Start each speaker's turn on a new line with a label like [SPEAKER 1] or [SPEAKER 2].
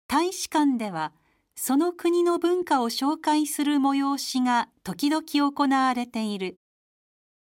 [SPEAKER 1] 大使館ではその国の文化を紹介する催しが時々行われている。